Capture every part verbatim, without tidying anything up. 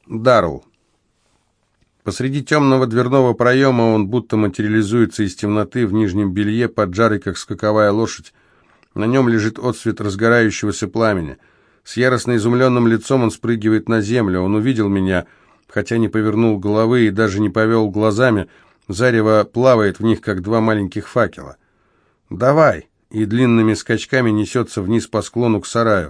Даррелл. Посреди темного дверного проема он будто материализуется из темноты в нижнем белье, поджарый, как скаковая лошадь. На нем лежит отсвет разгорающегося пламени. С яростно изумленным лицом он спрыгивает на землю. Он увидел меня, хотя не повернул головы и даже не повел глазами. Зарево плавает в них, как два маленьких факела. «Давай!» и длинными скачками несется вниз по склону к сараю.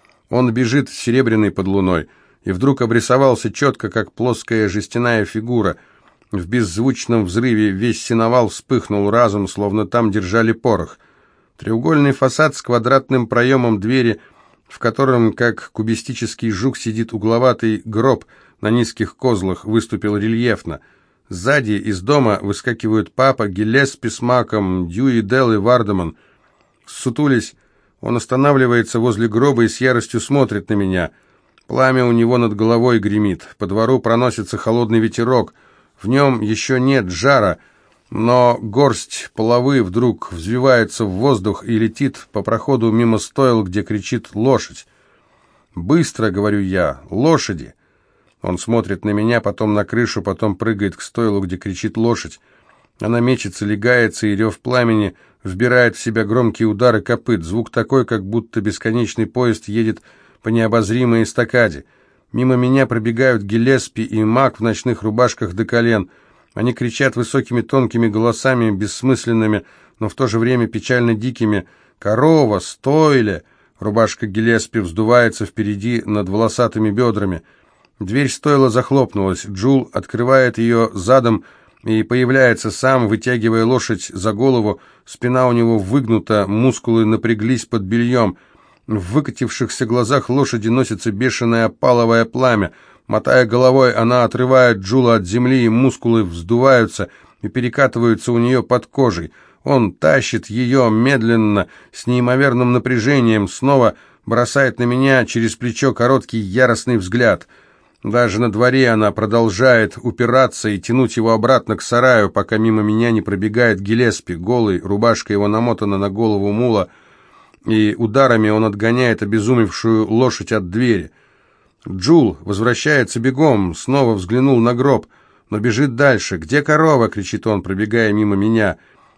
Он бежит, серебряный под луной, и вдруг обрисовался четко, как плоская жестяная фигура. В беззвучном взрыве весь сеновал вспыхнул разом, словно там держали порох. Треугольный фасад с квадратным проемом двери, в котором, как кубистический жук, сидит угловатый гроб на низких козлах, выступил рельефно. Сзади из дома выскакивают папа, Гиллеспи с Маком, Дьюи, Делл и Вардеман. Ссутулясь, он останавливается возле гроба и с яростью смотрит на меня. Пламя у него над головой гремит, по двору проносится холодный ветерок, в нем еще нет жара, но горсть половы вдруг взвивается в воздух и летит по проходу мимо стойл, где кричит лошадь. «Быстро!» — говорю я. «Лошади!» Он смотрит на меня, потом на крышу, потом прыгает к стойлу, где кричит лошадь. Она мечется, легается, и рев пламени вбирает в себя громкие удары копыт. Звук такой, как будто бесконечный поезд едет по необозримой эстакаде. Мимо меня пробегают Гиллеспи и Мак в ночных рубашках до колен. Они кричат высокими тонкими голосами, бессмысленными, но в то же время печально дикими. «Корова! Стойле!» Рубашка Гиллеспи вздувается впереди над волосатыми бедрами. Дверь стойла захлопнулась. Джул открывает ее задом и появляется сам, вытягивая лошадь за голову. Спина у него выгнута, мускулы напряглись под бельем. В выкатившихся глазах лошади носится бешеное опаловое пламя. Мотая головой, она отрывает Джула от земли, и мускулы вздуваются и перекатываются у нее под кожей. Он тащит ее медленно, с неимоверным напряжением, снова бросает на меня через плечо короткий яростный взгляд. Даже на дворе она продолжает упираться и тянуть его обратно к сараю, пока мимо меня не пробегает Гиллеспи, голый, рубашка его намотана на голову мула, и ударами он отгоняет обезумевшую лошадь от двери. Джул возвращается бегом, снова взглянул на гроб, но бежит дальше. «Где корова?» — кричит он, пробегая мимо меня.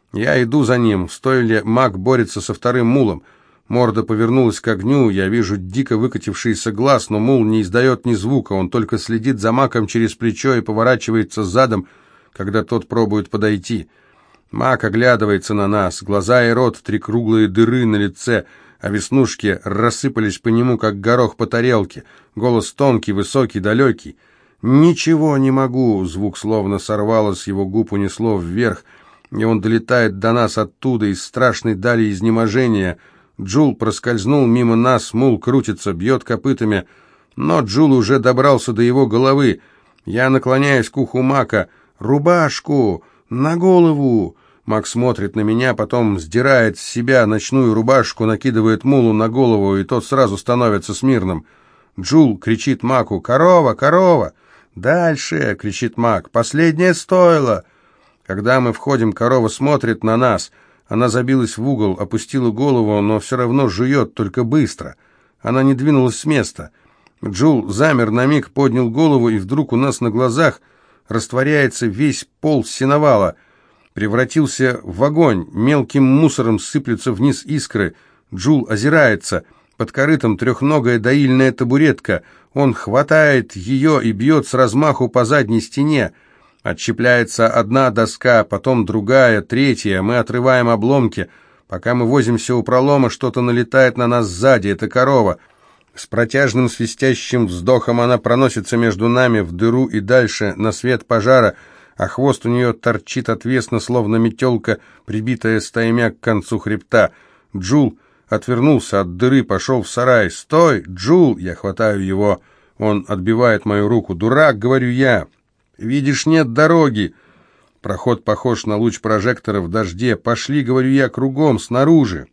Я иду за ним. В стойле Мак борется со вторым мулом. Морда повернулась к огню, я вижу дико выкатившийся глаз, но мул не издает ни звука, он только следит за Маком через плечо и поворачивается задом, когда тот пробует подойти. Мак оглядывается на нас, глаза и рот, три круглые дыры на лице, а веснушки рассыпались по нему, как горох по тарелке. Голос тонкий, высокий, далекий. «Ничего не могу!» Звук словно сорвало с его губ, унесло вверх, и он долетает до нас оттуда, из страшной дали изнеможения. Джул проскользнул мимо нас, мул крутится, бьет копытами, но Джул уже добрался до его головы. Я наклоняюсь к уху Мака. «Рубашку! На голову!» Мак смотрит на меня, потом сдирает с себя ночную рубашку, накидывает мулу на голову, и тот сразу становится смирным. Джул кричит Маку: «Корова! Корова!» «Дальше!» — кричит Мак. «Последнее стойло!» Когда мы входим, корова смотрит на нас. Она забилась в угол, опустила голову, но все равно жует, только быстро. Она не двинулась с места. Джул замер на миг, поднял голову, и вдруг у нас на глазах растворяется весь пол сеновала. Превратился в огонь, мелким мусором сыплются вниз искры. Джул озирается. Под корытом трехногая доильная табуретка. Он хватает ее и бьет с размаху по задней стене. Отщепляется одна доска, потом другая, третья. Мы отрываем обломки. Пока мы возимся у пролома, что-то налетает на нас сзади. Это корова. С протяжным свистящим вздохом она проносится между нами в дыру и дальше, на свет пожара, а хвост у нее торчит отвесно, словно метелка, прибитая стаймя к концу хребта. Джул отвернулся от дыры, пошел в сарай. «Стой, Джул!» Я хватаю его. Он отбивает мою руку. «Дурак!» — говорю я. «Видишь, нет дороги!» Проход похож на луч прожектора в дожде. «Пошли!» — говорю я, кругом, снаружи.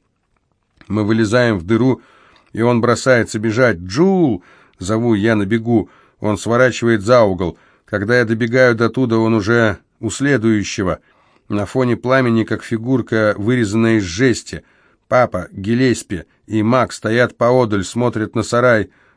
Мы вылезаем в дыру, и он бросается бежать. «Джул!» — зову я на бегу. Он сворачивает за угол. Когда я добегаю до туда, он уже у следующего. На фоне пламени, как фигурка, вырезанная из жести. Папа, Гиллеспи и Мак стоят поодаль, смотрят на сарай.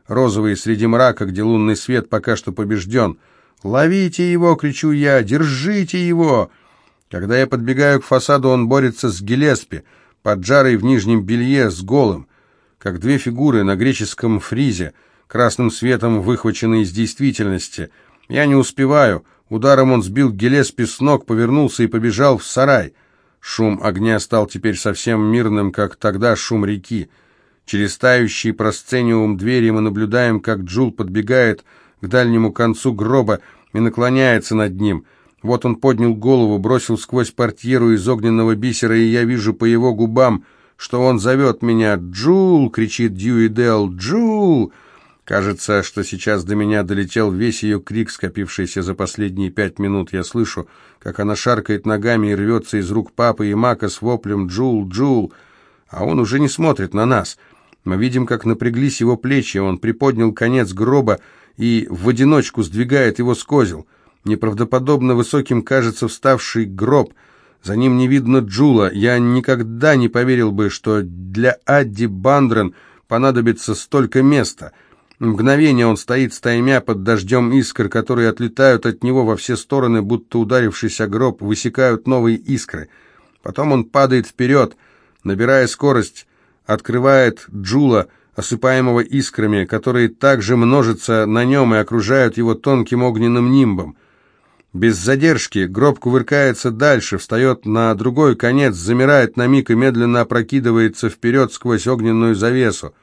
розовые среди мрака, где лунный свет пока что побежден. «Ловите его!» — кричу я. «Держите его!» Когда я подбегаю к фасаду, он борется с Гиллеспи, поджарой в нижнем белье, с голым, как две фигуры на греческом фризе, красным светом выхваченные из действительности. Я не успеваю. Ударом он сбил Гиллеспи с ног, повернулся и побежал в сарай. Шум огня стал теперь совсем мирным, как тогда шум реки. Через тающий просцениум двери мы наблюдаем, как Джул подбегает к дальнему концу гроба и наклоняется над ним. Вот он поднял голову, бросил сквозь портьеру из огненного бисера, и я вижу по его губам, что он зовет меня. «Джул!» — кричит Дьюи Делл. «Джул!» Кажется, что сейчас до меня долетел весь ее крик, скопившийся за последние пять минут. Я слышу, как она шаркает ногами и рвется из рук папы и Мака с воплем «Джул! Джул!». А он уже не смотрит на нас. Мы видим, как напряглись его плечи, он приподнял конец гроба и в одиночку сдвигает его с козел. Неправдоподобно высоким кажется вставший гроб. За ним не видно Джула. Я никогда не поверил бы, что для Адди Бандрен понадобится столько места. Мгновение он стоит стаймя под дождем искр, которые отлетают от него во все стороны, будто ударившись о гроб, высекают новые искры. Потом он падает вперед, набирая скорость, открывает Джула, осыпаемого искрами, которые также множатся на нем и окружают его тонким огненным нимбом. Без задержки гроб кувыркается дальше, встает на другой конец, замирает на миг и медленно опрокидывается вперед сквозь огненную завесу.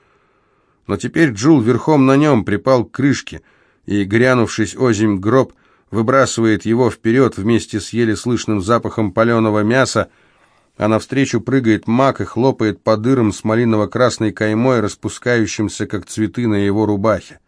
Но теперь Джул верхом на нем припал к крышке, и, грянувшись озимь гроб, выбрасывает его вперед вместе с еле слышным запахом паленого мяса, а навстречу прыгает Мак и хлопает по дырам с малиново-красной каймой, распускающимся, как цветы на его рубахе.